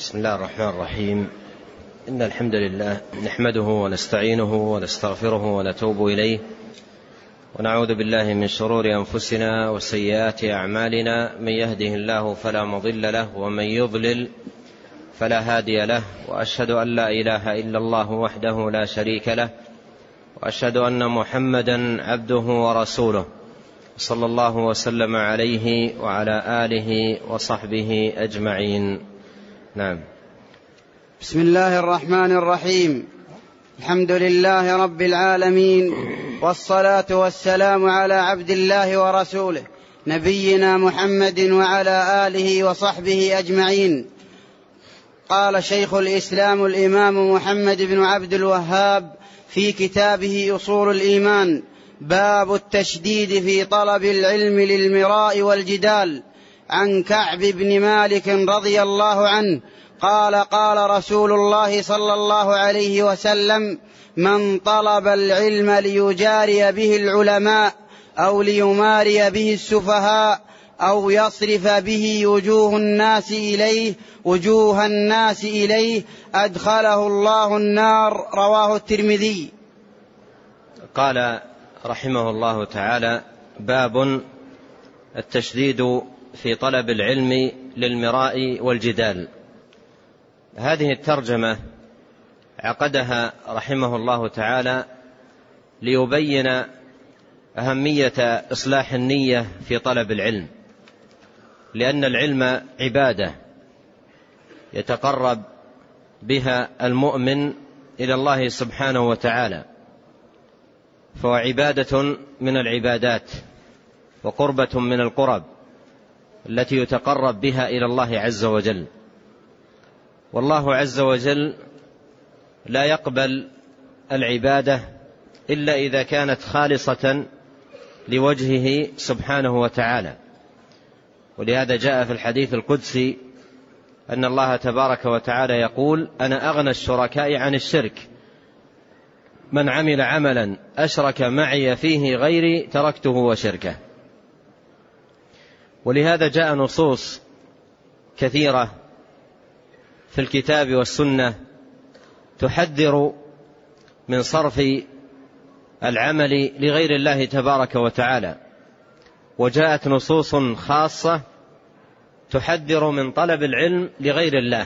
بسم الله الرحمن الرحيم. إن الحمد لله نحمده ونستعينه ونستغفره ونتوب إليه، ونعوذ بالله من شرور أنفسنا وسيئات أعمالنا. من يهده الله فلا مضل له، ومن يضلل فلا هادي له. وأشهد أن لا إله إلا الله وحده لا شريك له، وأشهد أن محمدا عبده ورسوله، صلى الله وسلم عليه وعلى آله وصحبه أجمعين. نعم. بسم الله الرحمن الرحيم. الحمد لله رب العالمين، والصلاة والسلام على عبد الله ورسوله نبينا محمد وعلى آله وصحبه أجمعين. قال شيخ الإسلام الإمام محمد بن عبد الوهاب في كتابه أصول الإيمان: باب التشديد في طلب العلم للمراء والجدال. عن كعب بن مالك رضي الله عنه قال: قال رسول الله صلى الله عليه وسلم: من طلب العلم ليجاري به العلماء أو ليماري به السفهاء أو يصرف به وجوه الناس إليه أدخله الله النار. رواه الترمذي. قال رحمه الله تعالى: باب التشديد في طلب العلم للمراء والجدال. هذه الترجمة عقدها رحمه الله تعالى ليبين أهمية إصلاح النية في طلب العلم، لأن العلم عبادة يتقرب بها المؤمن إلى الله سبحانه وتعالى، فهو عبادة من العبادات وقربة من القرب التي يتقرب بها إلى الله عز وجل. والله عز وجل لا يقبل العبادة إلا إذا كانت خالصة لوجهه سبحانه وتعالى. ولهذا جاء في الحديث القدسي أن الله تبارك وتعالى يقول: أنا أغنى الشركاء عن الشرك، من عمل عملا أشرك معي فيه غيري تركته وشركه. ولهذا جاء نصوص كثيرة في الكتاب والسنة تحذر من صرف العمل لغير الله تبارك وتعالى، وجاءت نصوص خاصة تحذر من طلب العلم لغير الله،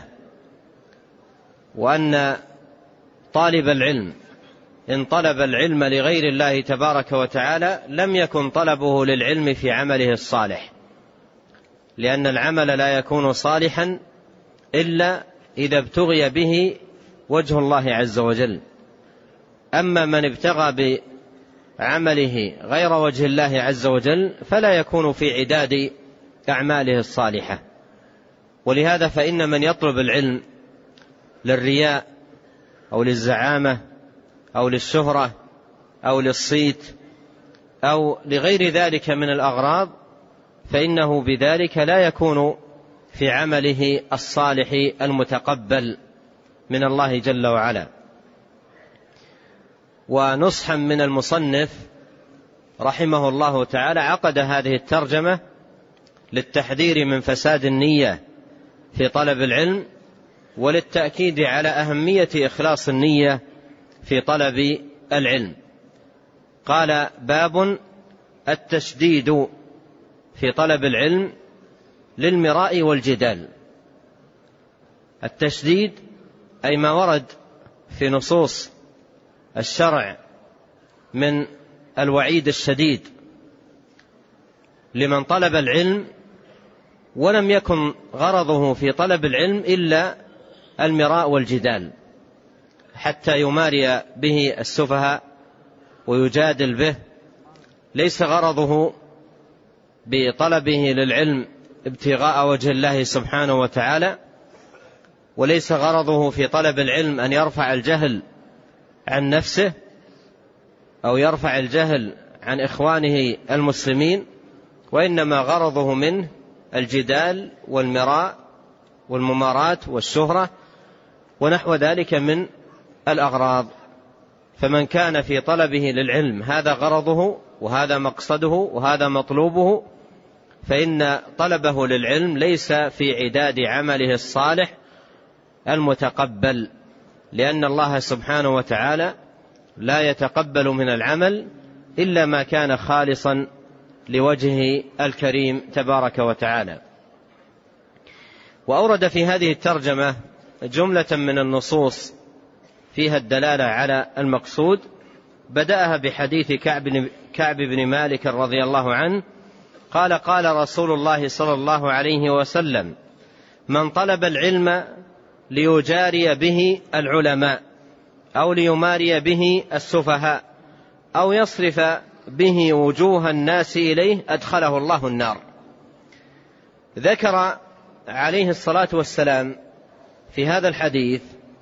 وأن طالب العلم إن طلب العلم لغير الله تبارك وتعالى لم يكن طلبه للعلم في عمله الصالح، لأن العمل لا يكون صالحا إلا إذا ابتغي به وجه الله عز وجل. أما من ابتغى بعمله غير وجه الله عز وجل فلا يكون في عداد أعماله الصالحة. ولهذا فإن من يطلب العلم للرياء أو للزعامة أو للشهرة أو للصيت أو لغير ذلك من الأغراض فإنه بذلك لا يكون في عمله الصالح المتقبل من الله جل وعلا. ونصحا من المصنف رحمه الله تعالى عقد هذه الترجمة للتحذير من فساد النية في طلب العلم، وللتأكيد على أهمية إخلاص النية في طلب العلم. قال: باب التشديد في طلب العلم للمراء والجدال. التشديد أي ما ورد في نصوص الشرع من الوعيد الشديد لمن طلب العلم ولم يكن غرضه في طلب العلم إلا المراء والجدال، حتى يماري به السفهاء ويجادل به. ليس غرضه بطلبه للعلم ابتغاء وجه الله سبحانه وتعالى، وليس غرضه في طلب العلم أن يرفع الجهل عن نفسه أو يرفع الجهل عن إخوانه المسلمين، وإنما غرضه منه الجدال والمراء والمماراة والشهرة ونحو ذلك من الأغراض. فمن كان في طلبه للعلم هذا غرضه وهذا مقصده وهذا مطلوبه، فإن طلبه للعلم ليس في عداد عمله الصالح المتقبل، لأن الله سبحانه وتعالى لا يتقبل من العمل إلا ما كان خالصا لوجهه الكريم تبارك وتعالى. وأورد في هذه الترجمة جملة من النصوص فيها الدلالة على المقصود، بدأها بحديث كعب بن مالك رضي الله عنه قال: قال رسول الله صلى الله عليه وسلم: من طلب العلم ليجاري به العلماء أو ليماري به السفهاء أو يصرف به وجوه الناس إليه أدخله الله النار. ذكر عليه الصلاة والسلام في هذا الحديث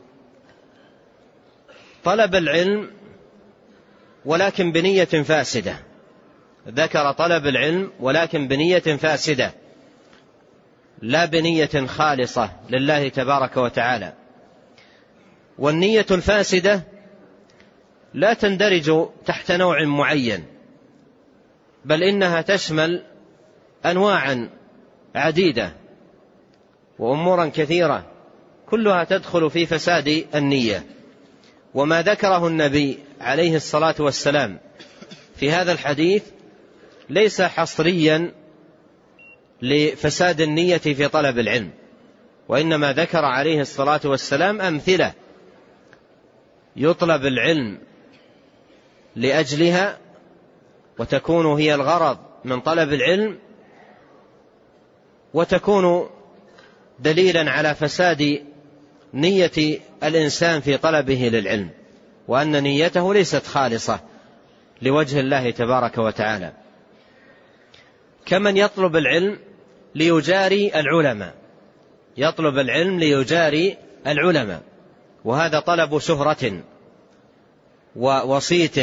طلب العلم ولكن بنية فاسدة، ذكر طلب العلم ولكن بنية فاسدة، لا بنية خالصة لله تبارك وتعالى. والنية الفاسدة لا تندرج تحت نوع معين، بل إنها تشمل أنواعا عديدة وأمورا كثيرة كلها تدخل في فساد النية. وما ذكره النبي عليه الصلاة والسلام في هذا الحديث ليس حصريا لفساد النية في طلب العلم، وإنما ذكر عليه الصلاة والسلام أمثلة يطلب العلم لأجلها وتكون هي الغرض من طلب العلم، وتكون دليلا على فساد نية الإنسان في طلبه للعلم، وأن نيته ليست خالصة لوجه الله تبارك وتعالى. كمن يطلب العلم ليجاري العلماء، يطلب العلم ليجاري العلماء، وهذا طلب شهرة ووصيت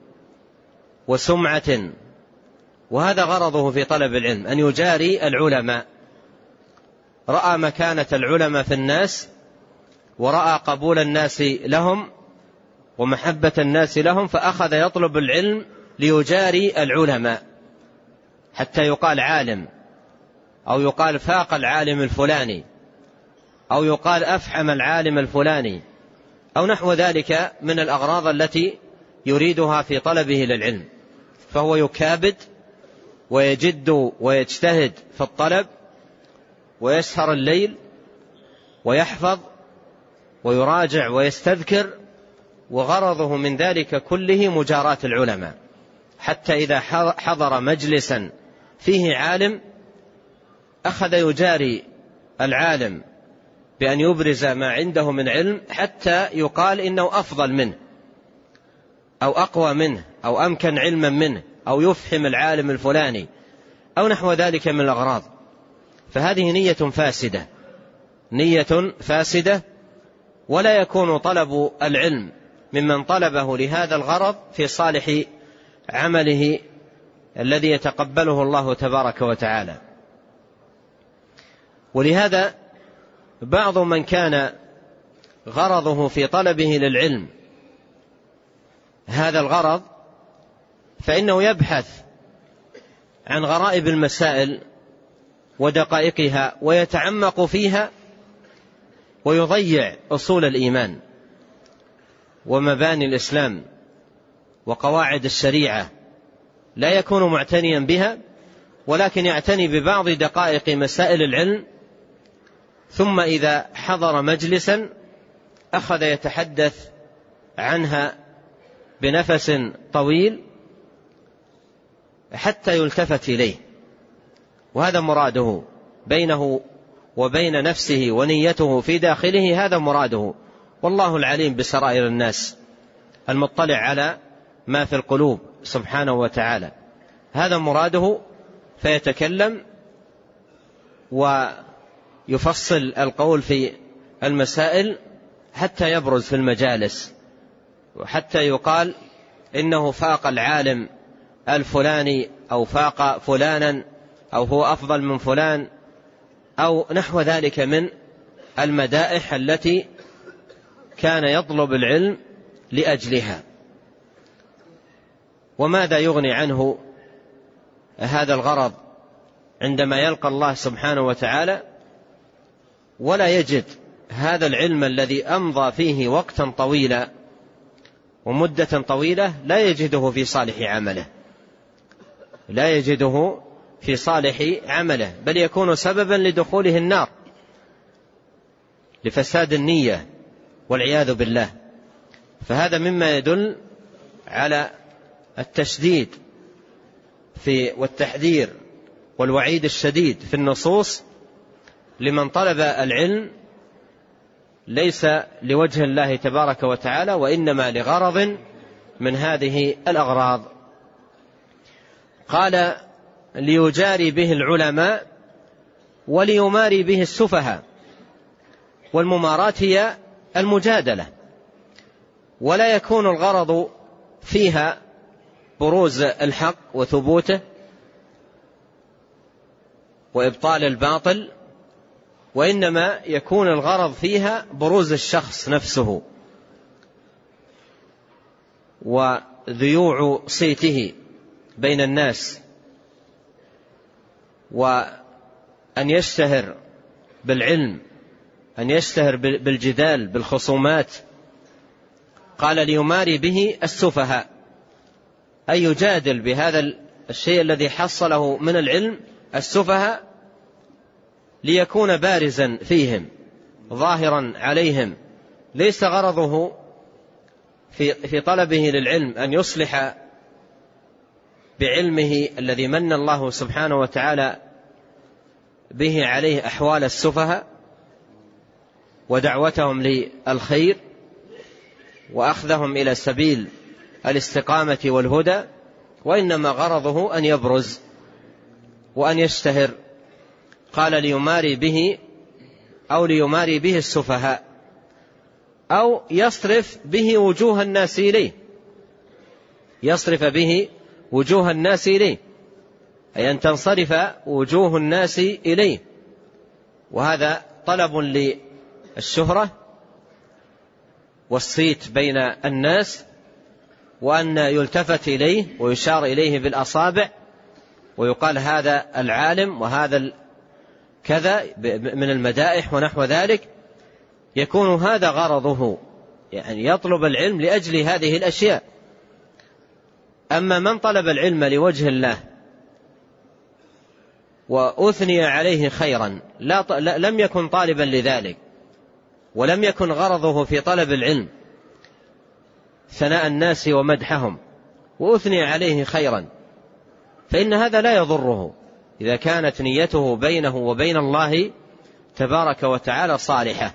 وسمعة، وهذا غرضه في طلب العلم أن يجاري العلماء. رأى مكانة العلماء في الناس، ورأى قبول الناس لهم ومحبة الناس لهم، فأخذ يطلب العلم ليجاري العلماء، حتى يقال عالم، أو يقال فاق العالم الفلاني، أو يقال أفحم العالم الفلاني، أو نحو ذلك من الأغراض التي يريدها في طلبه للعلم. فهو يكابد ويجد ويجتهد في الطلب، ويسهر الليل ويحفظ ويراجع ويستذكر، وغرضه من ذلك كله مجاراة العلماء، حتى إذا حضر مجلسا فيه عالم أخذ يجاري العالم بأن يبرز ما عنده من علم، حتى يقال إنه أفضل منه أو أقوى منه أو أمكن علما منه أو يفهم العالم الفلاني أو نحو ذلك من الأغراض. فهذه نية فاسدة، نية فاسدة، ولا يكون طلب العلم ممن طلبه لهذا الغرض في صالح عمله الذي يتقبله الله تبارك وتعالى. ولهذا بعض من كان غرضه في طلبه للعلم هذا الغرض، فإنه يبحث عن غرائب المسائل ودقائقها ويتعمق فيها، ويضيع أصول الإيمان ومباني الإسلام وقواعد الشريعة، لا يكون معتنيا بها، ولكن يعتني ببعض دقائق مسائل العلم، ثم إذا حضر مجلسا أخذ يتحدث عنها بنفس طويل حتى يلتفت إليه، وهذا مراده بينه وبين نفسه ونيته في داخله، هذا مراده. والله العليم بسرائر الناس، المطلع على ما في القلوب سبحانه وتعالى، هذا مراده، فيتكلم ويفصل القول في المسائل حتى يبرز في المجالس، وحتى يقال إنه فاق العالم الفلاني أو فاق فلانا أو هو أفضل من فلان أو نحو ذلك من المدائح التي كان يطلب العلم لأجلها. وماذا يغني عنه هذا الغرض عندما يلقى الله سبحانه وتعالى ولا يجد هذا العلم الذي أمضى فيه وقتا طويلا ومدة طويلة لا يجده في صالح عمله، لا يجده في صالح عمله، بل يكون سببا لدخوله النار لفساد النية والعياذ بالله. فهذا مما يدل على التشديد والتحذير والوعيد الشديد في النصوص لمن طلب العلم ليس لوجه الله تبارك وتعالى، وإنما لغرض من هذه الأغراض. قال: ليجاري به العلماء وليماري به السفهاء. والمماراة هي المجادلة، ولا يكون الغرض فيها بروز الحق وثبوته وإبطال الباطل، وإنما يكون الغرض فيها بروز الشخص نفسه وذيوع صيته بين الناس، وأن يشتهر بالعلم، أن يشتهر بالجدال بالخصومات. قال: ليماري به السفهاء، أي يجادل بهذا الشيء الذي حصله من العلم السفهاء، ليكون بارزا فيهم ظاهرا عليهم. ليس غرضه في طلبه للعلم أن يصلح بعلمه الذي من الله سبحانه وتعالى به عليه أحوال السفهاء ودعوتهم للخير وأخذهم إلى سبيل الاستقامة والهدى، وإنما غرضه أن يبرز وأن يشتهر. قال: ليماري به أو ليماري به السفهاء، أو يصرف به وجوه الناس إليه، يصرف به وجوه الناس إليه، أي أن تنصرف وجوه الناس إليه. وهذا طلب للشهرة والصيت بين الناس، وأن يلتفت إليه ويشار إليه بالأصابع ويقال هذا العالم وهذا كذا من المدائح ونحو ذلك. يكون هذا غرضه، يعني يطلب العلم لأجل هذه الأشياء. أما من طلب العلم لوجه الله وأثني عليه خيرا لم يكن طالبا لذلك، ولم يكن غرضه في طلب العلم ثناء الناس ومدحهم، وأثني عليه خيرا، فإن هذا لا يضره إذا كانت نيته بينه وبين الله تبارك وتعالى صالحة.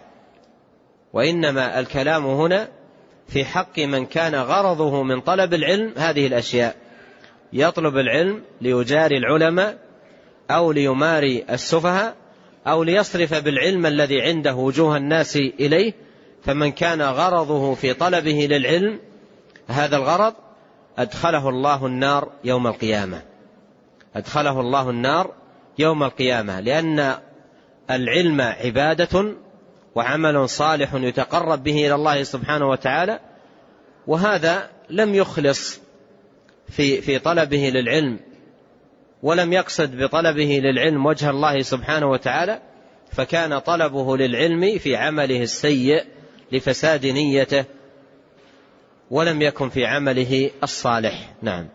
وإنما الكلام هنا في حق من كان غرضه من طلب العلم هذه الأشياء، يطلب العلم ليجاري العلماء أو ليماري السفهاء أو ليصرف بالعلم الذي عنده وجوه الناس إليه. فمن كان غرضه في طلبه للعلم هذا الغرض أدخله الله النار يوم القيامة، أدخله الله النار يوم القيامة، لأن العلم عبادة وعمل صالح يتقرب به إلى الله سبحانه وتعالى، وهذا لم يخلص في طلبه للعلم ولم يقصد بطلبه للعلم وجه الله سبحانه وتعالى، فكان طلبه للعلم في عمله السيء لفساد نيته، ولم يكن في عمله الصالح. نعم.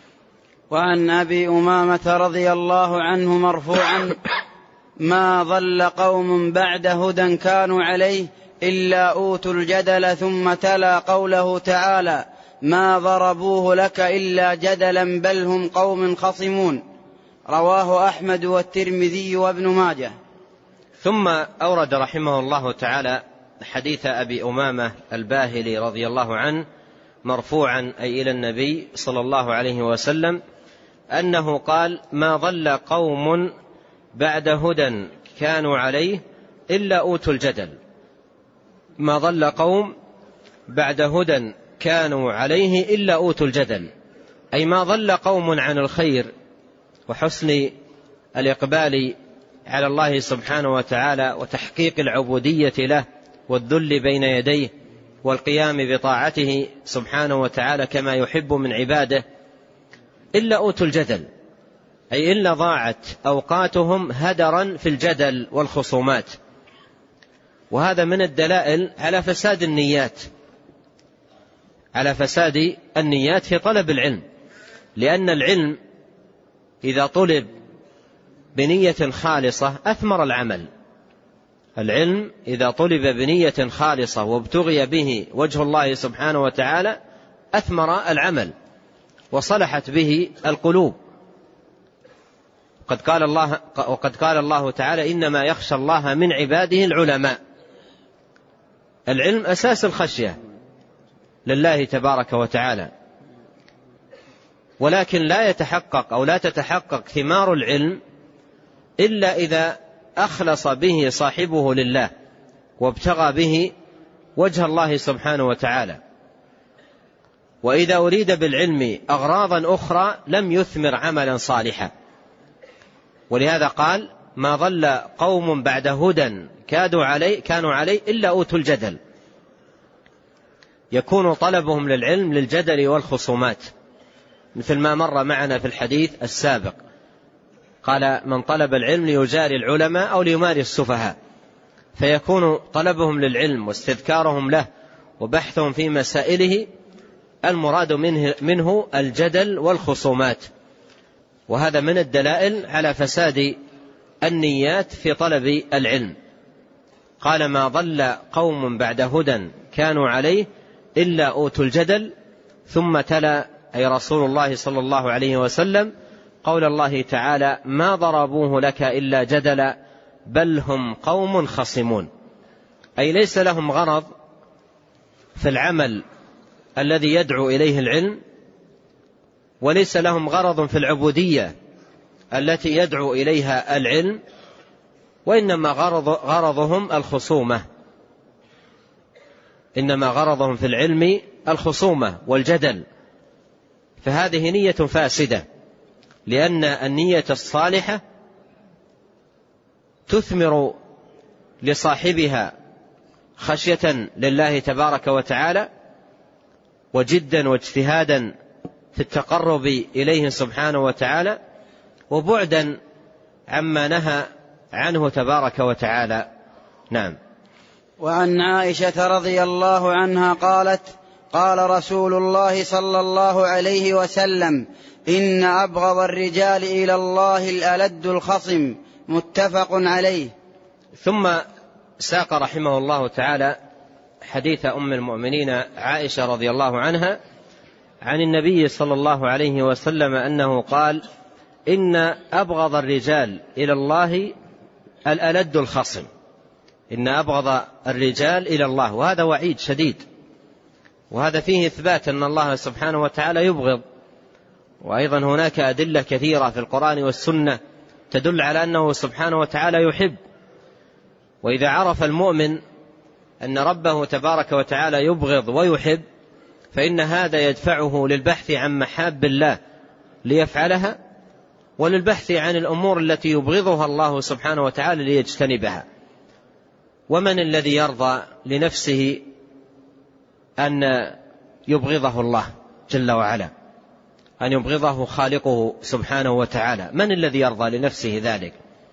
وعن أبي أمامة رضي الله عنه مرفوعا: ما ضل قوم بعد هدى كانوا عليه إلا أوتوا الجدل. ثم تلا قوله تعالى: ما ضربوه لك إلا جدلا بل هم قوم خصمون. رواه أحمد والترمذي وابن ماجه. ثم أورد رحمه الله تعالى حديث أبي أمامة الباهلي رضي الله عنه مرفوعا أي إلى النبي صلى الله عليه وسلم أنه قال: ما ضل قوم بعد هدى كانوا عليه إلا أوتوا الجدل. ما ضل قوم بعد هدى كانوا عليه إلا أوتوا الجدل، أي ما ضل قوم عن الخير وحسن الإقبال على الله سبحانه وتعالى وتحقيق العبودية له والذل بين يديه والقيام بطاعته سبحانه وتعالى كما يحب من عباده، إلا أوتوا الجدل، أي إلا ضاعت أوقاتهم هدرا في الجدل والخصومات. وهذا من الدلائل على فساد النيات في طلب العلم، لأن العلم إذا طلب بنية خالصة أثمر العمل. العلم إذا طلب بنية خالصة وابتغي به وجه الله سبحانه وتعالى أثمر العمل وصلحت به القلوب. وقد قال الله تعالى: إنما يخشى الله من عباده العلماء. العلم أساس الخشية لله تبارك وتعالى، ولكن لا يتحقق أو لا تتحقق ثمار العلم إلا إذا أخلص به صاحبه لله وابتغى به وجه الله سبحانه وتعالى. وإذا أريد بالعلم أغراضا أخرى لم يثمر عملا صالحا. ولهذا قال: ما ضل قوم بعد هدى كانوا عليه إلا أوتوا الجدل. يكون طلبهم للعلم للجدل والخصومات، مثل ما مر معنا في الحديث السابق. قال: من طلب العلم ليجاري العلماء أو ليماري السفهاء. فيكون طلبهم للعلم واستذكارهم له وبحثهم في مسائله المراد منه الجدل والخصومات، وهذا من الدلائل على فساد النيات في طلب العلم. قال: ما ضل قوم بعد هدى كانوا عليه إلا أوتوا الجدل. ثم تلا أي رسول الله صلى الله عليه وسلم قول الله تعالى: ما ضربوه لك إلا جدلا بل هم قوم خصمون. أي ليس لهم غرض في العمل الذي يدعو إليه العلم، وليس لهم غرض في العبودية التي يدعو إليها العلم، وإنما غرضهم الخصومة. إنما غرضهم في العلم الخصومة والجدل. فهذه نية فاسدة، لأن النية الصالحة تثمر لصاحبها خشية لله تبارك وتعالى وجدا واجتهادا في التقرب إليه سبحانه وتعالى، وبعدا عما نهى عنه تبارك وتعالى. نعم. وعن عائشة رضي الله عنها قالت: قال رسول الله صلى الله عليه وسلم: إن أبغض الرجال إلى الله الألد الخصم. متفق عليه. ثم ساق رحمه الله تعالى حديث أم المؤمنين عائشة رضي الله عنها عن النبي صلى الله عليه وسلم أنه قال: إن أبغض الرجال إلى الله الألد الخصم. إن أبغض الرجال إلى الله، وهذا وعيد شديد، وهذا فيه إثبات أن الله سبحانه وتعالى يبغض. وأيضا هناك أدلة كثيرة في القرآن والسنة تدل على أنه سبحانه وتعالى يحب. وإذا عرف المؤمن أن ربه تبارك وتعالى يبغض ويحب، فإن هذا يدفعه للبحث عن محاب الله ليفعلها، وللبحث عن الأمور التي يبغضها الله سبحانه وتعالى ليجتنبها. ومن الذي يرضى لنفسه أن يبغضه الله جل وعلا، أن يبغضه خالقه سبحانه وتعالى؟ من الذي يرضى لنفسه ذلك؟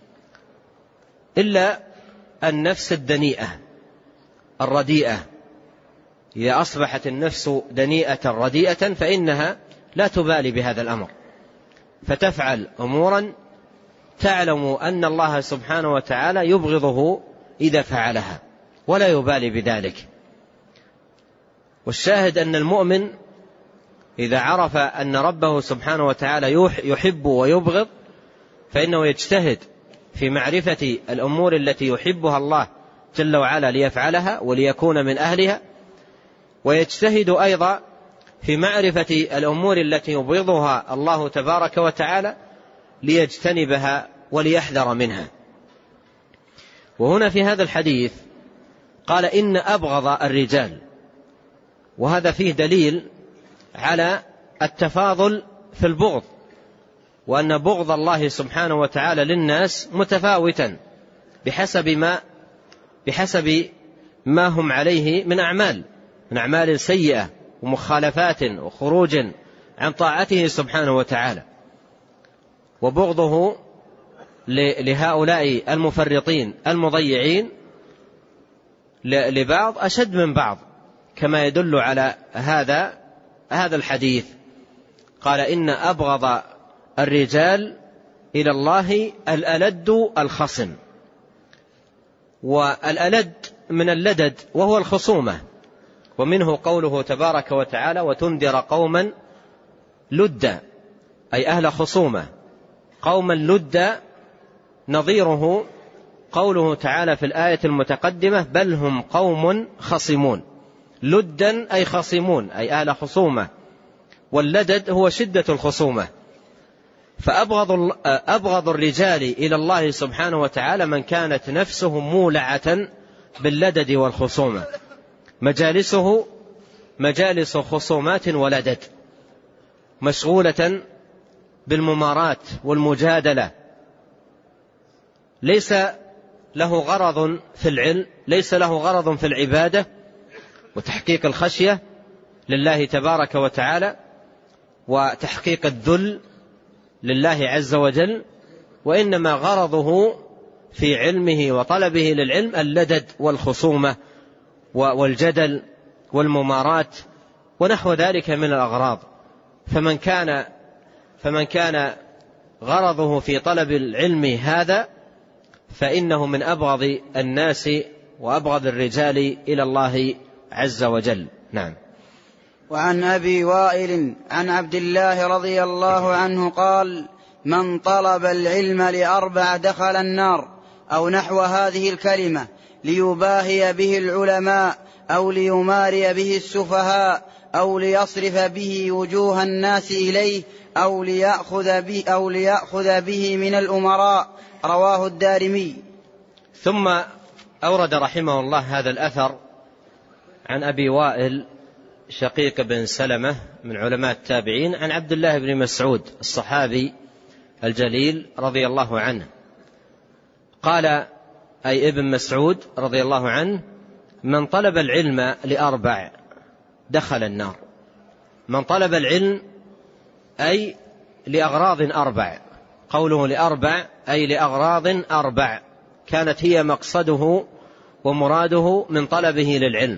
إلا النفس الدنيئة الرديئة. إذا أصبحت النفس دنيئة رديئة فإنها لا تبالي بهذا الأمر، فتفعل أمورا تعلم أن الله سبحانه وتعالى يبغضه إذا فعلها، ولا يبالي بذلك. والشاهد أن المؤمن إذا عرف أن ربه سبحانه وتعالى يحب ويبغض، فإنه يجتهد في معرفة الأمور التي يحبها الله جل وعلا ليفعلها وليكون من أهلها، ويجتهد أيضا في معرفة الأمور التي يبغضها الله تبارك وتعالى ليجتنبها وليحذر منها. وهنا في هذا الحديث قال: إن أبغض الرجال، وهذا فيه دليل على التفاضل في البغض، وأن بغض الله سبحانه وتعالى للناس متفاوتا بحسب ما هم عليه من أعمال سيئة ومخالفات وخروج عن طاعته سبحانه وتعالى. وبغضه لهؤلاء المفرطين المضيعين لبعض أشد من بعض، كما يدل على هذا الحديث. قال إن أبغض الرجال إلى الله الألد الخصم. والألد من اللدد وهو الخصومة، ومنه قوله تبارك وتعالى وتنذر قوما لدا، أي أهل خصومة. قوما لدا نظيره قوله تعالى في الآية المتقدمة بل هم قوم خصمون. لدا أي خصمون، أي أهل خصومة، واللدد هو شدة الخصومة. فأبغض الرجال إلى الله سبحانه وتعالى من كانت نفسه مولعة باللدد والخصومة، مجالسه مجالس خصومات ولدد، مشغولة بالممارات والمجادلة، ليس له غرض في العلم، ليس له غرض في العبادة وتحقيق الخشية لله تبارك وتعالى وتحقيق الذل لله عز وجل، وإنما غرضه في علمه وطلبه للعلم اللدد والخصومة والجدل والممارات ونحو ذلك من الأغراض. فمن كان غرضه في طلب العلم هذا فإنه من أبغض الناس وأبغض الرجال إلى الله عز وجل. نعم. وعن أبي وائل عن عبد الله رضي الله عنه قال من طلب العلم لأربع دخل النار، أو نحو هذه الكلمة، ليباهي به العلماء أو ليماري به السفهاء أو ليصرف به وجوه الناس إليه أو ليأخذ به من الأمراء. رواه الدارمي. ثم أورد رحمه الله هذا الأثر عن أبي وائل شقيق بن سلمة من علماء التابعين عن عبد الله بن مسعود الصحابي الجليل رضي الله عنه قال، أي ابن مسعود رضي الله عنه: من طلب العلم لأربع دخل النار. من طلب العلم أي لأغراض أربع، قوله لأربع أي لأغراض أربع كانت هي مقصده ومراده من طلبه للعلم.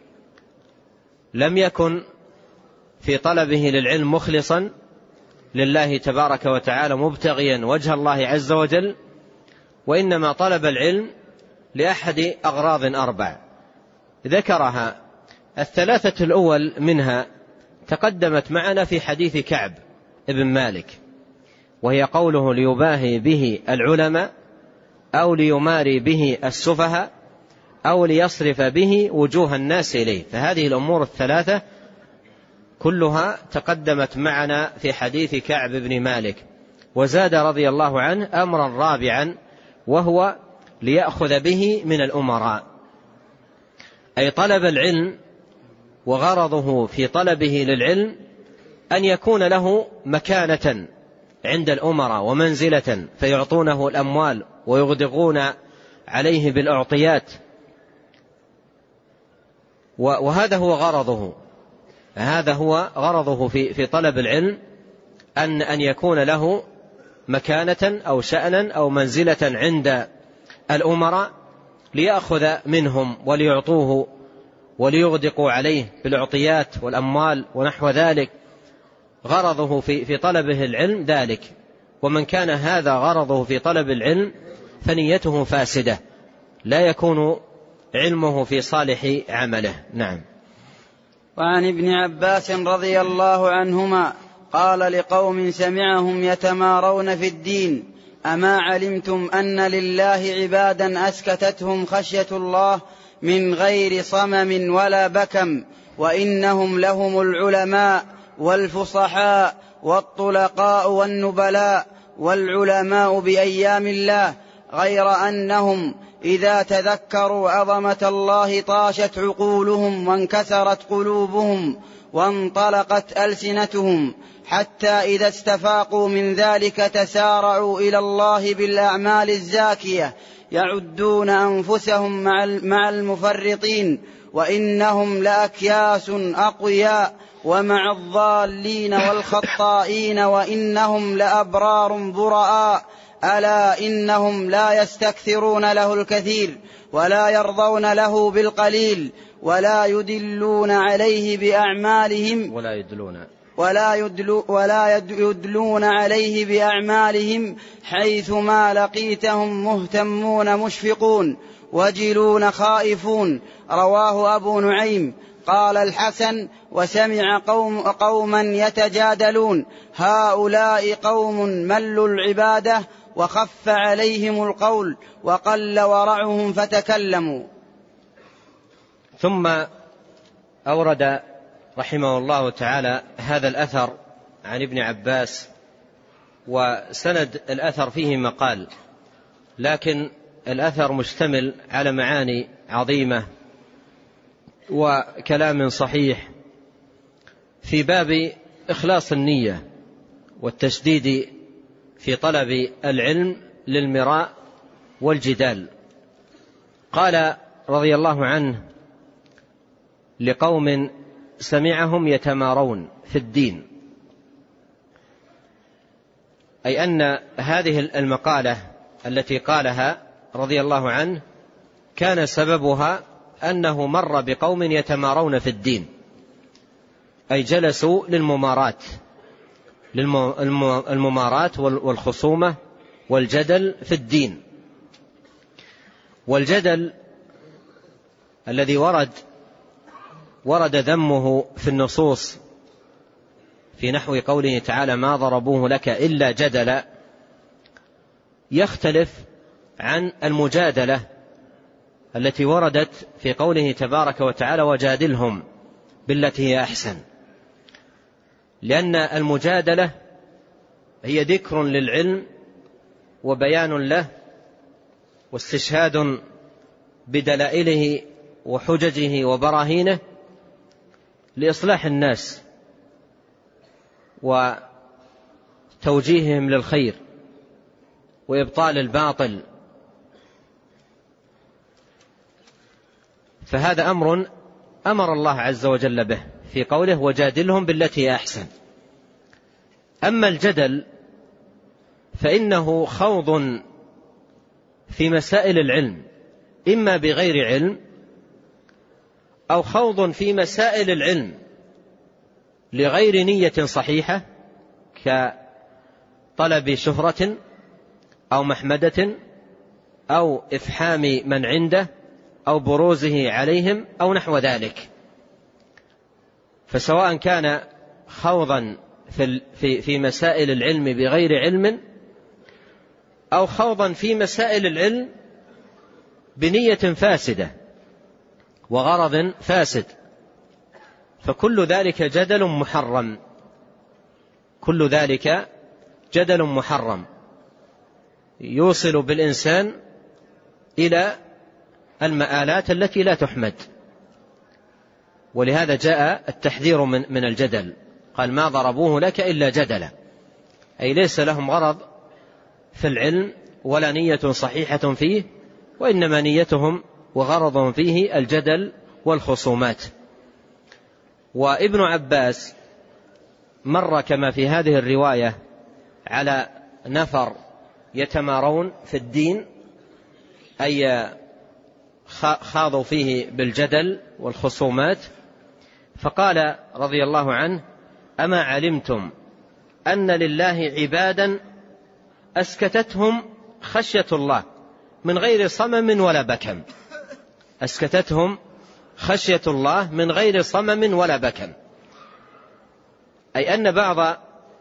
لم يكن في طلبه للعلم مخلصا لله تبارك وتعالى مبتغيا وجه الله عز وجل، وإنما طلب العلم لأحد أغراض أربع ذكرها. الثلاثة الأول منها تقدمت معنا في حديث كعب ابن مالك، وهي قوله ليباهي به العلماء أو ليماري به السفهاء أو ليصرف به وجوه الناس إليه. فهذه الأمور الثلاثة كلها تقدمت معنا في حديث كعب بن مالك. وزاد رضي الله عنه أمرا رابعا، وهو ليأخذ به من الأمراء، أي طلب العلم وغرضه في طلبه للعلم أن يكون له مكانة عند الأمراء ومنزلة فيعطونه الأموال ويغدقون عليه بالأعطيات، وهذا هو غرضه. هذا هو غرضه في طلب العلم، أن يكون له مكانة أو شأنا أو منزلة عند الأمراء ليأخذ منهم وليعطوه وليغدقوا عليه بالأعطيات والأموال ونحو ذلك. غرضه في طلبه العلم ذلك. ومن كان هذا غرضه في طلب العلم فنيته فاسدة، لا يكون علمه في صالح عمله. نعم. وعن ابن عباس رضي الله عنهما قال لقوم سمعهم يتمارون في الدين: أما علمتم أن لله عبادا أسكتتهم خشية الله من غير صمم ولا بكم، وإنهم لهم العلماء والفصحاء والطلقاء والنبلاء والعلماء بأيام الله، غير أنهم إذا تذكروا عظمة الله طاشت عقولهم وانكسرت قلوبهم وانطلقت ألسنتهم، حتى إذا استفاقوا من ذلك تسارعوا إلى الله بالأعمال الزاكية يعدون أنفسهم مع المفرطين، وإنهم لأكياس أقوياء ومع الضالين والخطائين، وإنهم لأبرار براء ألا إنهم لا يستكثرون له الكثير ولا يرضون له بالقليل ولا يدلون عليه بأعمالهم ولا يدلون عليه بأعمالهم حيثما لقيتهم مهتمون مشفقون وجلون خائفون. رواه أبو نعيم. قال الحسن: وسمع قوما يتجادلون هؤلاء قوم ملوا العبادة وخف عليهم القول وقل ورعهم فتكلموا. ثم أورد رحمه الله تعالى هذا الأثر عن ابن عباس، وسند الأثر فيه مقال، لكن الأثر مشتمل على معاني عظيمة وكلام صحيح في باب إخلاص النية والتشديد في طلب العلم للمراء والجدال. قال رضي الله عنه: لقوم سمعهم يتمارون في الدين، أي أن هذه المقالة التي قالها رضي الله عنه كان سببها أنه مر بقوم يتمارون في الدين، أي جلسوا للممارات والخصومة والجدل في الدين. والجدل الذي ورد ذمه في النصوص في نحو قوله تعالى: ما ضربوه لك إلا جدلا، يختلف عن المجادلة التي وردت في قوله تبارك وتعالى: وجادلهم بالتي هي أحسن، لأن المجادلة هي ذكر للعلم وبيان له واستشهاد بدلائله وحججه وبراهينه لإصلاح الناس وتوجيههم للخير وإبطال الباطل. فهذا أمر الله عز وجل به في قوله: وجادلهم بالتي أحسن. أما الجدل فإنه خوض في مسائل العلم، إما بغير علم، أو خوض في مسائل العلم لغير نية صحيحة، كطلب شهرة أو محمدة أو إفحام من عنده أو بروزه عليهم أو نحو ذلك. فسواء كان خوضا في مسائل العلم بغير علم، أو خوضا في مسائل العلم بنية فاسدة وغرض فاسد، فكل ذلك جدل محرم، كل ذلك جدل محرم يوصل بالإنسان إلى المآلات التي لا تحمد. ولهذا جاء التحذير من الجدل، قال: ما ضربوه لك إلا جدلا، أي ليس لهم غرض في العلم ولا نية صحيحة فيه، وإنما نيتهم وغرضهم فيه الجدل والخصومات. وابن عباس مر كما في هذه الرواية على نفر يتمارون في الدين، أي خاضوا فيه بالجدل والخصومات، فقال رضي الله عنه: أما علمتم أن لله عبادا أسكتتهم خشية الله من غير صمم ولا بكم. أسكتتهم خشية الله من غير صمم ولا بكم، أي أن بعض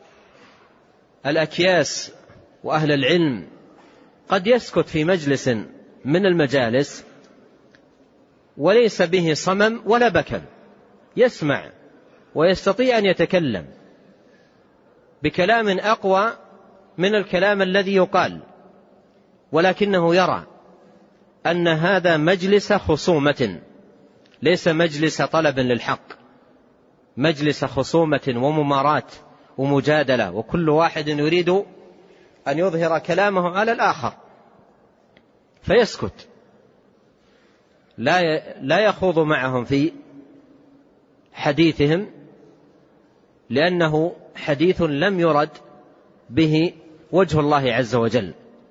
الأكياس وأهل العلم قد يسكت في مجلس من المجالس وليس به صمم ولا بكم، يسمع ويستطيع أن يتكلم بكلام أقوى من الكلام الذي يقال، ولكنه يرى أن هذا مجلس خصومة ليس مجلس طلب للحق، مجلس خصومة وممارات ومجادلة، وكل واحد يريد أن يظهر كلامه على الآخر، فيسكت، لا يخوض معهم في حديثهم، لأنه حديث لم يرد به وجه الله عز وجل،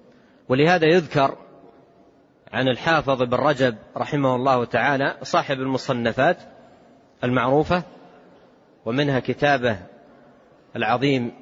ولهذا يذكر عن الحافظ بن رجب رحمه الله تعالى صاحب المصنفات المعروفة، ومنها كتابه العظيم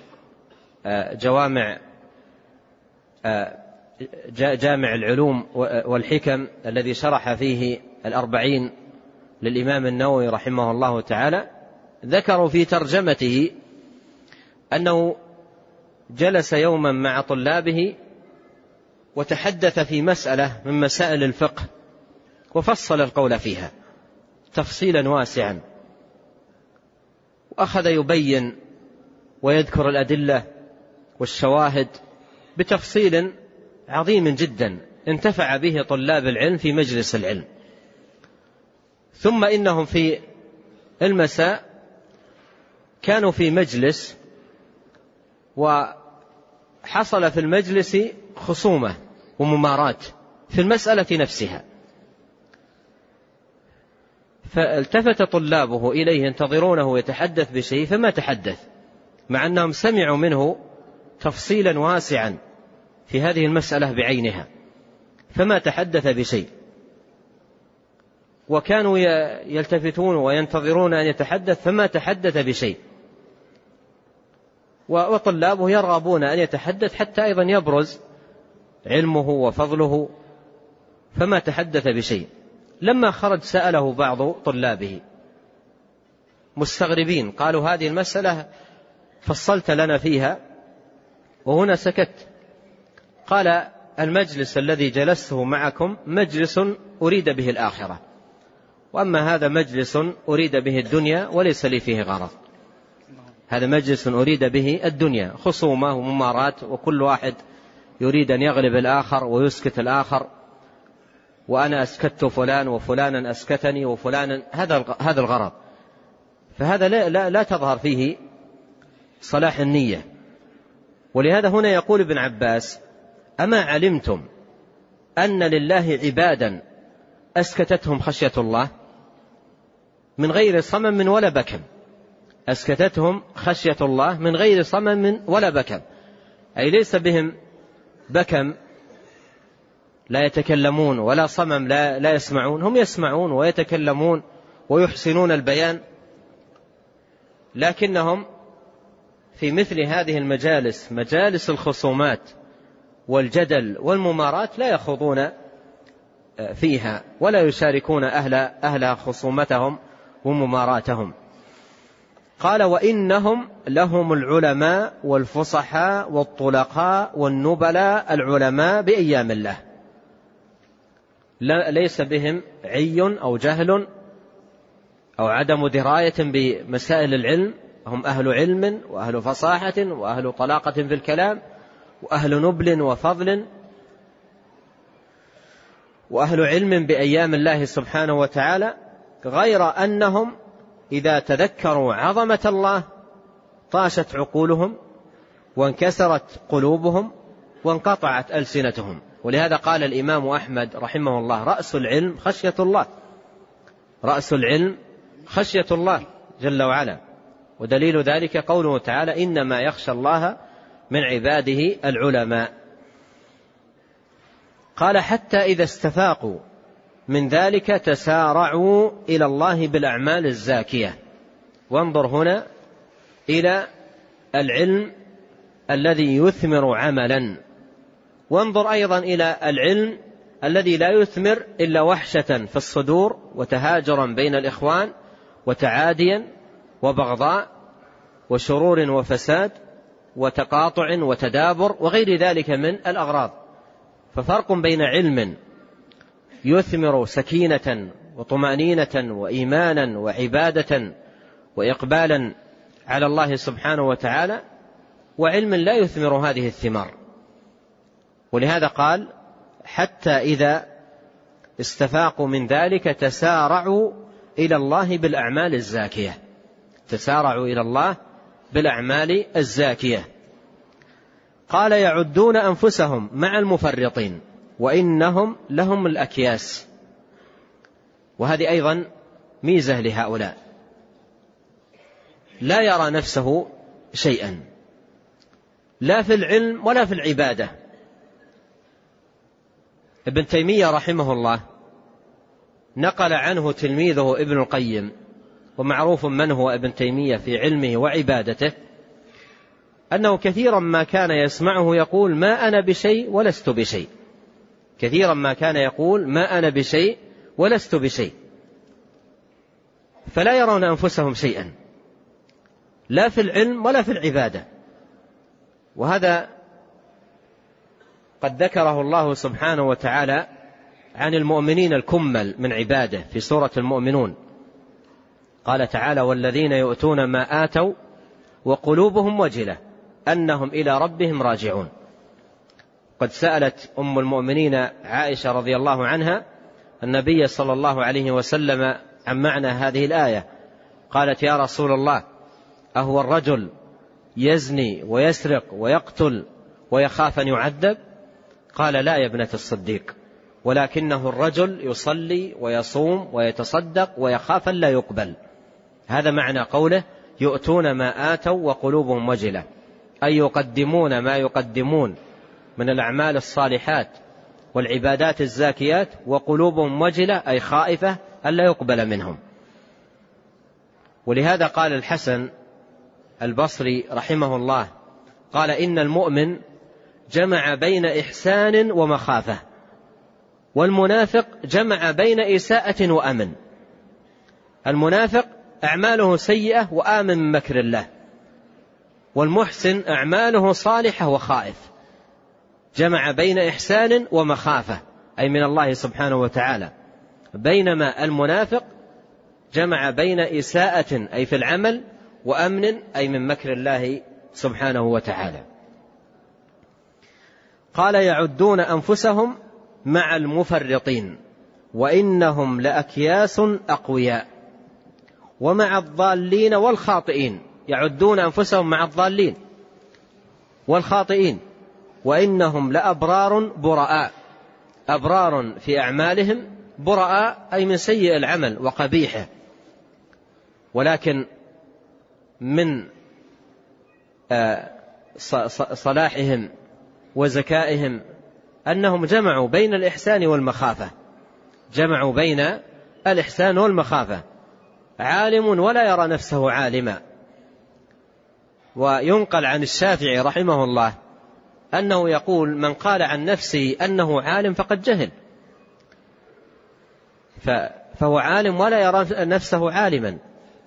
جامع العلوم والحكم الذي شرح فيه 40 للإمام النووي رحمه الله تعالى، ذكروا في ترجمته أنه جلس يوما مع طلابه وتحدث في مسألة من مسائل الفقه وفصل القول فيها تفصيلا واسعا، وأخذ يبين ويذكر الأدلة والشواهد بتفصيل عظيم جدا انتفع به طلاب العلم في مجلس العلم. ثم إنهم في المساء كانوا في مجلس، وحصل في المجلس خصومة ومماراة في المسألة نفسها، فالتفت طلابه إليه ينتظرونه يتحدث بشيء فما تحدث، مع أنهم سمعوا منه تفصيلا واسعا في هذه المسألة بعينها، فما تحدث بشيء، وكانوا يلتفتون وينتظرون أن يتحدث فما تحدث بشيء، وطلابه يرغبون أن يتحدث حتى أيضا يبرز علمه وفضله، فما تحدث بشيء. لما خرج سأله بعض طلابه مستغربين، قالوا هذه المسألة فصلت لنا فيها وهنا سكت. قال المجلس الذي جلسته معكم مجلس أريد به الآخرة، وأما هذا مجلس أريد به الدنيا وليس لي فيه غرض. هذا مجلس أريد به الدنيا، خصومة وممارات، وكل واحد يريد أن يغلب الآخر ويسكت الآخر، وأنا أسكت فلان وفلانا أسكتني وفلانا، هذا الغرض. فهذا لا تظهر فيه صلاح النية. ولهذا هنا يقول ابن عباس: أما علمتم أن لله عبادا أسكتتهم خشية الله من غير صمم ولا بكم، أسكتتهم خشية الله من غير صمم ولا بكم، أي ليس بهم بكم لا يتكلمون ولا صمم لا يسمعون، هم يسمعون ويتكلمون ويحسنون البيان، لكنهم في مثل هذه المجالس، مجالس الخصومات والجدل والممارات، لا يخوضون فيها ولا يشاركون أهل خصومتهم ومماراتهم. قال: وإنهم لهم العلماء والفصحاء والطلقاء والنبلاء العلماء بأيام الله، ليس بهم عي أو جهل أو عدم دراية بمسائل العلم، هم أهل علم وأهل فصاحة وأهل طلاقة في الكلام وأهل نبل وفضل وأهل علم بأيام الله سبحانه وتعالى، غير أنهم إذا تذكروا عظمة الله طاشت عقولهم وانكسرت قلوبهم وانقطعت ألسنتهم. ولهذا قال الإمام أحمد رحمه الله: رأس العلم خشية الله، رأس العلم خشية الله جل وعلا. ودليل ذلك قوله تعالى: إنما يخشى الله من عباده العلماء. قال: حتى إذا استفاقوا من ذلك تسارعوا إلى الله بالأعمال الزاكية. وانظر هنا إلى العلم الذي يثمر عملا، وانظر أيضا إلى العلم الذي لا يثمر إلا وحشة في الصدور وتهاجرا بين الإخوان وتعاديا وبغضاء وشرور وفساد وتقاطع وتدابر وغير ذلك من الأغراض. ففرق بين علم يثمر سكينة وطمأنينة وإيمانا وعبادة وإقبالا على الله سبحانه وتعالى، وعلم لا يثمر هذه الثمار. ولهذا قال: حتى إذا استفاقوا من ذلك تسارعوا إلى الله بالأعمال الزاكية، تسارعوا إلى الله بالأعمال الزاكية. قال: يعدون أنفسهم مع المفرطين وإنهم لهم الأكياس. وهذه أيضا ميزة لهؤلاء، لا يرى نفسه شيئا لا في العلم ولا في العبادة، ابن تيمية رحمه الله نقل عنه تلميذه ابن القيم، ومعروف من هو ابن تيمية في علمه وعبادته، أنه كثيرا ما كان يسمعه يقول ما أنا بشيء ولست بشيء، كثيرا ما كان يقول ما أنا بشيء ولست بشيء، فلا يرون أنفسهم شيئا لا في العلم ولا في العبادة. وهذا قد ذكره الله سبحانه وتعالى عن المؤمنين الكمل من عباده في سورة المؤمنون، قال تعالى والذين يؤتون ما آتوا وقلوبهم وجلة أنهم إلى ربهم راجعون. قد سألت أم المؤمنين عائشة رضي الله عنها النبي صلى الله عليه وسلم عن معنى هذه الآية، قالت يا رسول الله أهو الرجل يزني ويسرق ويقتل ويخاف أن يعذب؟ قال لا يا ابنة الصديق، ولكنه الرجل يصلي ويصوم ويتصدق ويخاف أن لا يقبل. هذا معنى قوله يؤتون ما آتوا وقلوبهم وجلة، أي يقدمون ما يقدمون من الأعمال الصالحات والعبادات الزاكيات وقلوبهم وجلة، أي خائفة ألا يقبل منهم. ولهذا قال الحسن البصري رحمه الله قال إن المؤمن جمع بين إحسان ومخافة، والمنافق جمع بين إساءة وأمن. المنافق أعماله سيئة وآمن من مكر الله، والمحسن أعماله صالحة وخائف، جمع بين إحسان ومخافة أي من الله سبحانه وتعالى، بينما المنافق جمع بين إساءة أي في العمل وأمن أي من مكر الله سبحانه وتعالى. قال يعدون أنفسهم مع المفرطين وإنهم لأكياس أقوياء ومع الضالين والخاطئين، يعدون أنفسهم مع الضالين والخاطئين، وإنهم لأبرار براء، أبرار في أعمالهم براء أي من سيء العمل وقبيحه، ولكن من صلاحهم وزكائهم أنهم جمعوا بين الإحسان والمخافة، جمعوا بين الإحسان والمخافة. عالم ولا يرى نفسه عالما. وينقل عن الشافعي رحمه الله أنه يقول من قال عن نفسه أنه عالم فقد جهل، فهو عالم ولا يرى نفسه عالما،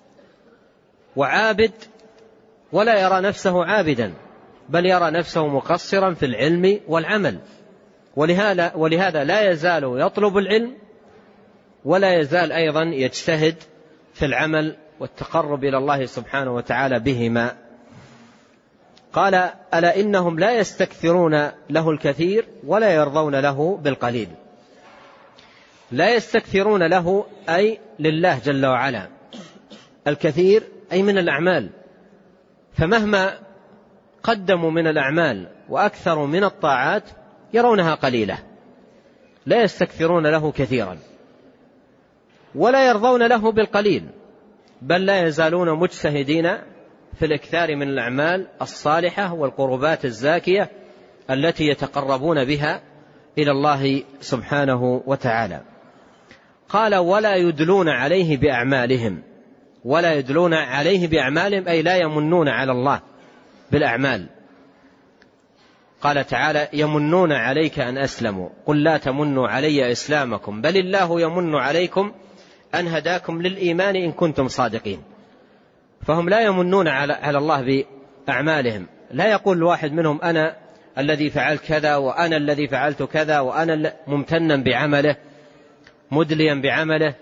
وعابد ولا يرى نفسه عابدا، بل يرى نفسه مقصرا في العلم والعمل. ولهذا لا يزال يطلب العلم ولا يزال أيضا يجتهد في العمل والتقرب إلى الله سبحانه وتعالى بهما. قال ألا إنهم لا يستكثرون له الكثير ولا يرضون له بالقليل. لا يستكثرون له أي لله جل وعلا، الكثير أي من الأعمال، فمهما قدموا من الأعمال وأكثروا من الطاعات يرونها قليلة، لا يستكثرون له كثيرا ولا يرضون له بالقليل، بل لا يزالون مجتهدين في الإكثار من الأعمال الصالحة والقربات الزاكية التي يتقربون بها إلى الله سبحانه وتعالى. قال ولا يدلون عليه بأعمالهم، ولا يدلون عليه بأعمالهم أي لا يمنون على الله بالأعمال. قال تعالى يمنون عليك أن أسلموا قل لا تمنوا علي إسلامكم بل الله يمن عليكم أن هداكم للإيمان إن كنتم صادقين. فهم لا يمنون على الله بأعمالهم، لا يقول الواحد منهم أنا الذي فعلت كذا وأنا الذي فعلت كذا وأنا ممتنا بعمله مدليا بعمله.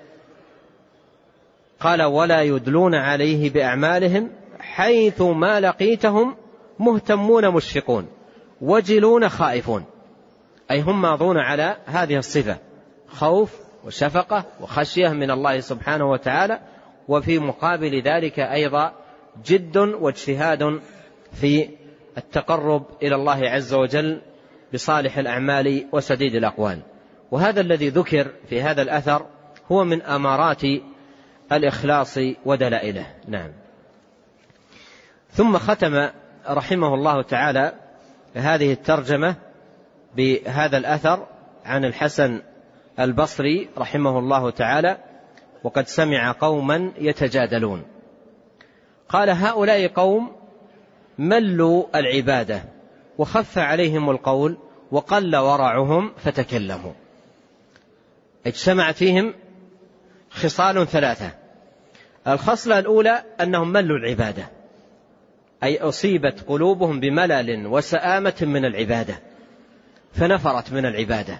قال ولا يدلون عليه بأعمالهم حيث ما لقيتهم مهتمون مشفقون وجلون خائفون، أي هم ماضون على هذه الصفة، خوف وشفقة وخشية من الله سبحانه وتعالى، وفي مقابل ذلك أيضا جد واجتهاد في التقرب إلى الله عز وجل بصالح الأعمال وسديد الأقوال. وهذا الذي ذكر في هذا الأثر هو من أمارات الإخلاص ودلائله. نعم. ثم ختم رحمه الله تعالى هذه الترجمة بهذا الأثر عن الحسن البصري رحمه الله تعالى: وقد سمع قوما يتجادلون، قال: هؤلاء قوم ملوا العبادة وخف عليهم القول وقل ورعهم فتكلموا. اجتمعت فيهم خصال ثلاثة. الخصلة الأولى أنهم ملوا العبادة، أي أصيبت قلوبهم بملل وسآمة من العبادة فنفرت من العبادة،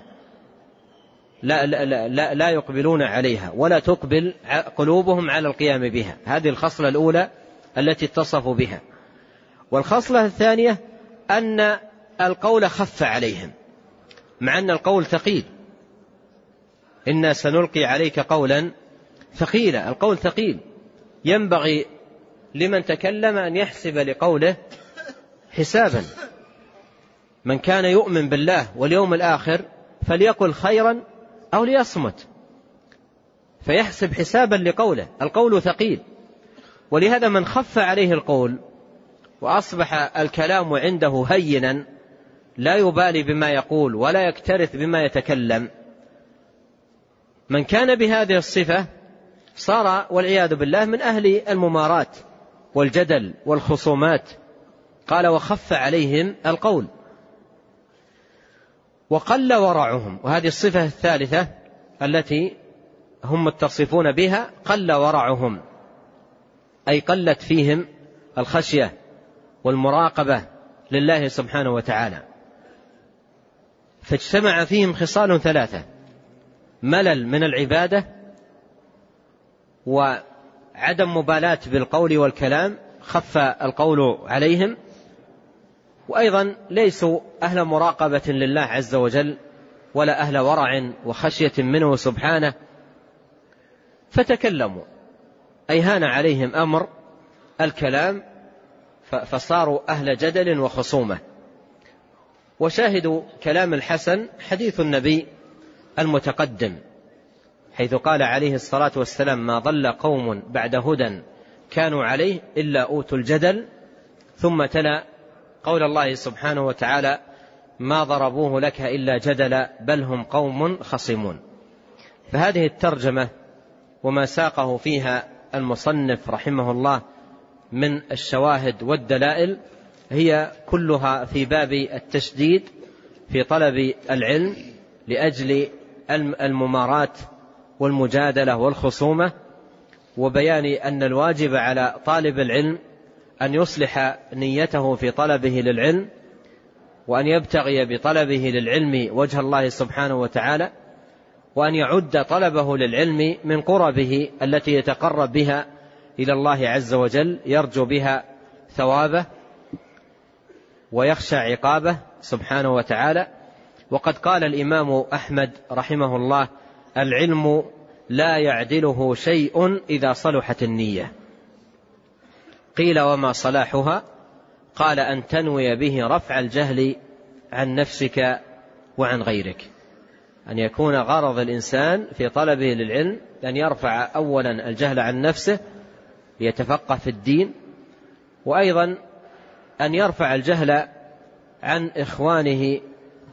لا يقبلون عليها ولا تقبل قلوبهم على القيام بها. هذه الخصلة الأولى التي اتصفوا بها. والخصلة الثانية أن القول خف عليهم، مع أن القول ثقيل: إنا سنلقي عليك قولا ثقيلا. القول ثقيل، ينبغي لمن تكلم أن يحسب لقوله حسابا. من كان يؤمن بالله واليوم الآخر فليقل خيرا أو ليصمت، فيحسب حسابا لقوله. القول ثقيل، ولهذا من خف عليه القول وأصبح الكلام عنده هينا لا يبالي بما يقول ولا يكترث بما يتكلم، من كان بهذه الصفة صار والعياذ بالله من أهل الممارات والجدل والخصومات. قال: وخف عليهم القول وقل ورعهم. وهذه الصفة الثالثة التي هم متصفون بها: قل ورعهم، أي قلت فيهم الخشية والمراقبة لله سبحانه وتعالى. فاجتمع فيهم خصال ثلاثة: ملل من العبادة، وعدم مبالاة بالقول والكلام، خف القول عليهم، وأيضا ليسوا أهل مراقبة لله عز وجل ولا أهل ورع وخشية منه سبحانه، فتكلموا، أي هان عليهم أمر الكلام فصاروا أهل جدل وخصومة. وشاهدوا كلام الحسن حديث النبي المتقدم، حيث قال عليه الصلاة والسلام: ما ضل قوم بعد هدى كانوا عليه إلا أوتوا الجدل. ثم تلا قول الله سبحانه وتعالى: ما ضربوه لك إلا جدلا بل هم قوم خصمون. فهذه الترجمة وما ساقه فيها المصنف رحمه الله من الشواهد والدلائل هي كلها في باب التشديد في طلب العلم لأجل الممارات والمجادلة والخصومة، وبيان أن الواجب على طالب العلم أن يصلح نيته في طلبه للعلم، وأن يبتغي بطلبه للعلم وجه الله سبحانه وتعالى، وأن يعد طلبه للعلم من قربه التي يتقرب بها إلى الله عز وجل، يرجو بها ثوابه ويخشى عقابه سبحانه وتعالى. وقد قال الإمام أحمد رحمه الله: العلم لا يعدله شيء إذا صلحت النية. قيل: وما صلاحها؟ قال: أن تنوي به رفع الجهل عن نفسك وعن غيرك. أن يكون غرض الإنسان في طلبه للعلم أن يرفع أولا الجهل عن نفسه ليتفقه في الدين، وأيضا أن يرفع الجهل عن إخوانه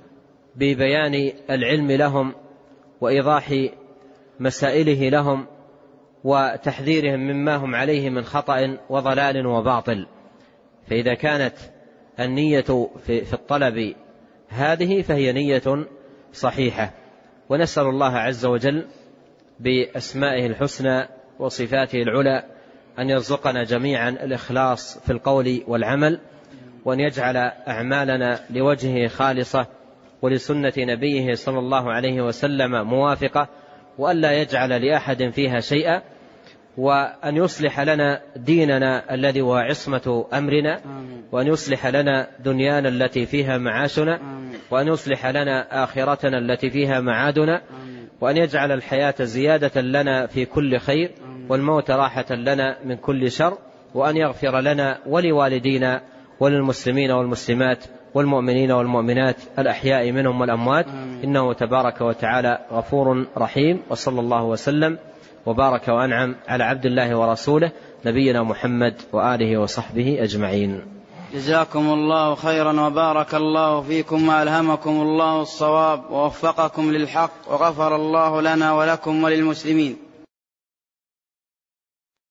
ببيان العلم لهم وإيضاح مسائله لهم وتحذيرهم مما هم عليه من خطأ وضلال وباطل. فإذا كانت النية في الطلب هذه فهي نية صحيحة. ونسأل الله عز وجل بأسمائه الحسنى وصفاته العلى أن يرزقنا جميعا الإخلاص في القول والعمل، وأن يجعل أعمالنا لوجهه خالصة ولسنة نبيه صلى الله عليه وسلم موافقة، وأن لا يجعل لأحد فيها شيئا، وأن يصلح لنا ديننا الذي هو عصمة أمرنا، وأن يصلح لنا دنيانا التي فيها معاشنا، وأن يصلح لنا آخرتنا التي فيها معادنا، وأن يجعل الحياة زيادة لنا في كل خير والموت راحة لنا من كل شر، وأن يغفر لنا ولوالدينا وللمسلمين والمسلمات والمؤمنين والمؤمنات الأحياء منهم والأموات، إنه تبارك وتعالى غفور رحيم. وصلى الله وسلم وبارك وأنعم على عبد الله ورسوله نبينا محمد وآله وصحبه أجمعين. جزاكم الله خيرا وبارك الله فيكم وألهمكم الله الصواب ووفقكم للحق وغفر الله لنا ولكم وللمسلمين.